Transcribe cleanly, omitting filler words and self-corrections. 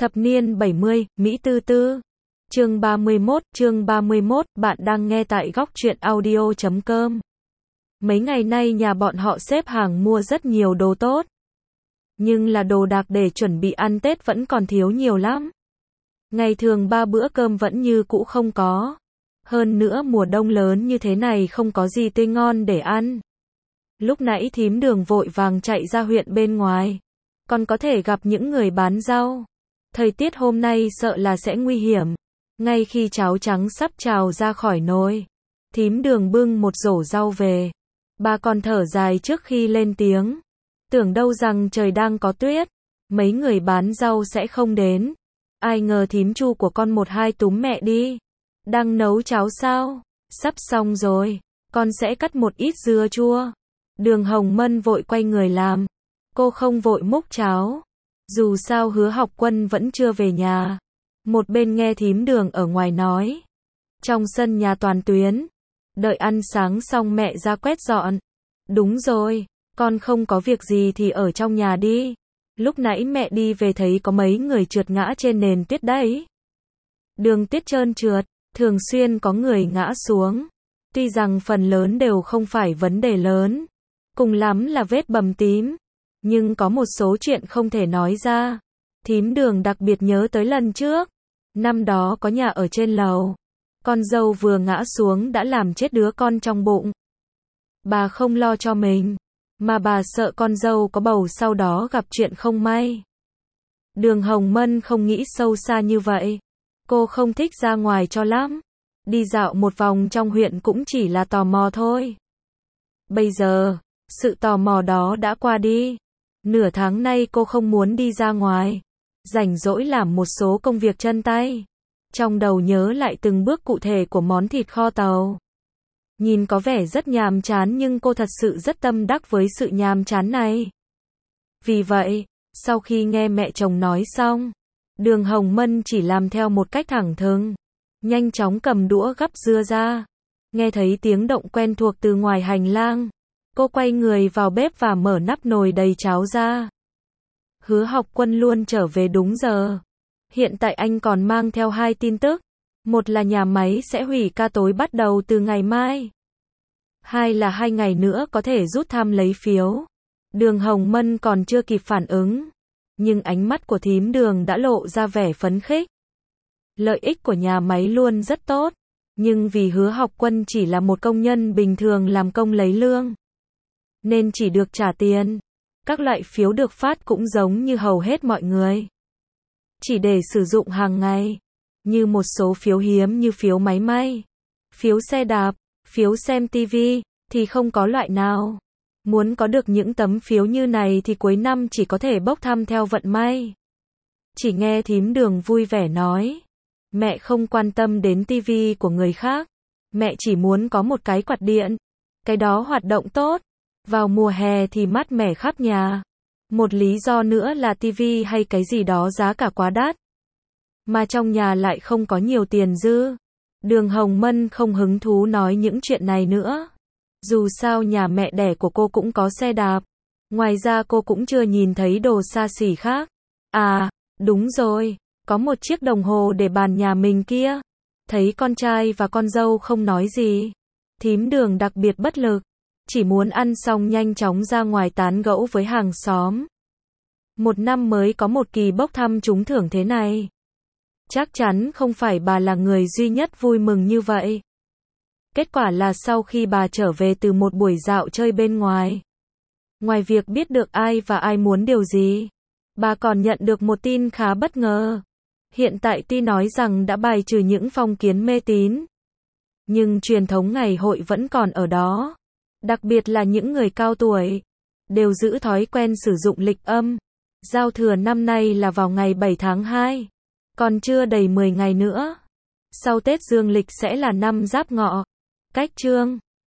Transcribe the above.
Thập niên 70, Mỹ Tư Tư. Chương 31, bạn đang nghe tại góc truyện audio.com. Mấy ngày nay nhà bọn họ xếp hàng mua rất nhiều đồ tốt. Nhưng là đồ đạc để chuẩn bị ăn Tết vẫn còn thiếu nhiều lắm. Ngày thường 3 bữa cơm vẫn như cũ không có. Hơn nữa mùa đông lớn như thế này không có gì tươi ngon để ăn. Lúc nãy thím Đường vội vàng chạy ra huyện bên ngoài. Còn có thể gặp những người bán rau. Thời tiết hôm nay sợ là sẽ nguy hiểm. Ngay khi cháo trắng sắp trào ra khỏi nồi, thím Đường bưng một rổ rau về. Bà còn thở dài trước khi lên tiếng. Tưởng đâu rằng trời đang có tuyết, mấy người bán rau sẽ không đến. Ai ngờ thím Chu của con một hai túm mẹ đi. Đang nấu cháo sao? Sắp xong rồi, con sẽ cắt một ít dưa chua. Đường Hồng Mân vội quay người làm. Cô không vội múc cháo. Dù sao Hứa Học Quân vẫn chưa về nhà. Một bên nghe thím Đường ở ngoài nói. Trong sân nhà toàn tuyến. Đợi ăn sáng xong mẹ ra quét dọn. Đúng rồi, con không có việc gì thì ở trong nhà đi. Lúc nãy mẹ đi về thấy có mấy người trượt ngã trên nền tuyết đấy. Đường tuyết trơn trượt, thường xuyên có người ngã xuống. Tuy rằng phần lớn đều không phải vấn đề lớn. Cùng lắm là vết bầm tím. Nhưng có một số chuyện không thể nói ra. Thím Đường đặc biệt nhớ tới lần trước. Năm đó có nhà ở trên lầu. Con dâu vừa ngã xuống đã làm chết đứa con trong bụng. Bà không lo cho mình, mà bà sợ con dâu có bầu sau đó gặp chuyện không may. Đường Hồng Mân không nghĩ sâu xa như vậy. Cô không thích ra ngoài cho lắm. Đi dạo một vòng trong huyện cũng chỉ là tò mò thôi. Bây giờ, sự tò mò đó đã qua đi. Nửa tháng nay cô không muốn đi ra ngoài. Rảnh rỗi làm một số công việc chân tay. Trong đầu nhớ lại từng bước cụ thể của món thịt kho tàu. Nhìn có vẻ rất nhàm chán nhưng cô thật sự rất tâm đắc với sự nhàm chán này. Vì vậy, sau khi nghe mẹ chồng nói xong, Đường Hồng Mân chỉ làm theo một cách thẳng thừng. Nhanh chóng cầm đũa gắp dưa ra. Nghe thấy tiếng động quen thuộc từ ngoài hành lang. Cô quay người vào bếp và mở nắp nồi đầy cháo ra. Hứa Học Quân luôn trở về đúng giờ. Hiện tại anh còn mang theo 2 tin tức. Một là nhà máy sẽ hủy ca tối bắt đầu từ ngày mai. 2 là 2 ngày nữa có thể rút thăm lấy phiếu. Đường Hồng Mân còn chưa kịp phản ứng. Nhưng ánh mắt của thím Đường đã lộ ra vẻ phấn khích. Lợi ích của nhà máy luôn rất tốt. Nhưng vì Hứa Học Quân chỉ là một công nhân bình thường làm công lấy lương. Nên chỉ được trả tiền. Các loại phiếu được phát cũng giống như hầu hết mọi người. Chỉ để sử dụng hàng ngày. Như một số phiếu hiếm như phiếu máy may, phiếu xe đạp, phiếu xem TV, thì không có loại nào. Muốn có được những tấm phiếu như này thì cuối năm chỉ có thể bốc thăm theo vận may. Chỉ nghe thím Đường vui vẻ nói. Mẹ không quan tâm đến TV của người khác. Mẹ chỉ muốn có một cái quạt điện. Cái đó hoạt động tốt. Vào mùa hè thì mát mẻ khắp nhà. Một lý do nữa là TV hay cái gì đó giá cả quá đắt. Mà trong nhà lại không có nhiều tiền dư. Đường Hồng Mân không hứng thú nói những chuyện này nữa. Dù sao nhà mẹ đẻ của cô cũng có xe đạp. Ngoài ra cô cũng chưa nhìn thấy đồ xa xỉ khác. À, đúng rồi, có một chiếc đồng hồ để bàn nhà mình kia. Thấy con trai và con dâu không nói gì. Thím Đường đặc biệt bất lực. Chỉ muốn ăn xong nhanh chóng ra ngoài tán gẫu với hàng xóm. Một năm mới có một kỳ bốc thăm trúng thưởng thế này. Chắc chắn không phải bà là người duy nhất vui mừng như vậy. Kết quả là sau khi bà trở về từ một buổi dạo chơi bên ngoài. Ngoài việc biết được ai và ai muốn điều gì, bà còn nhận được một tin khá bất ngờ. Hiện tại tuy nói rằng đã bài trừ những phong kiến mê tín. Nhưng truyền thống ngày hội vẫn còn ở đó. Đặc biệt là những người cao tuổi. Đều giữ thói quen sử dụng lịch âm. Giao thừa năm nay là vào ngày 7 tháng 2. Còn chưa đầy 10 ngày nữa. Sau Tết Dương lịch sẽ là năm Giáp Ngọ. Cách chương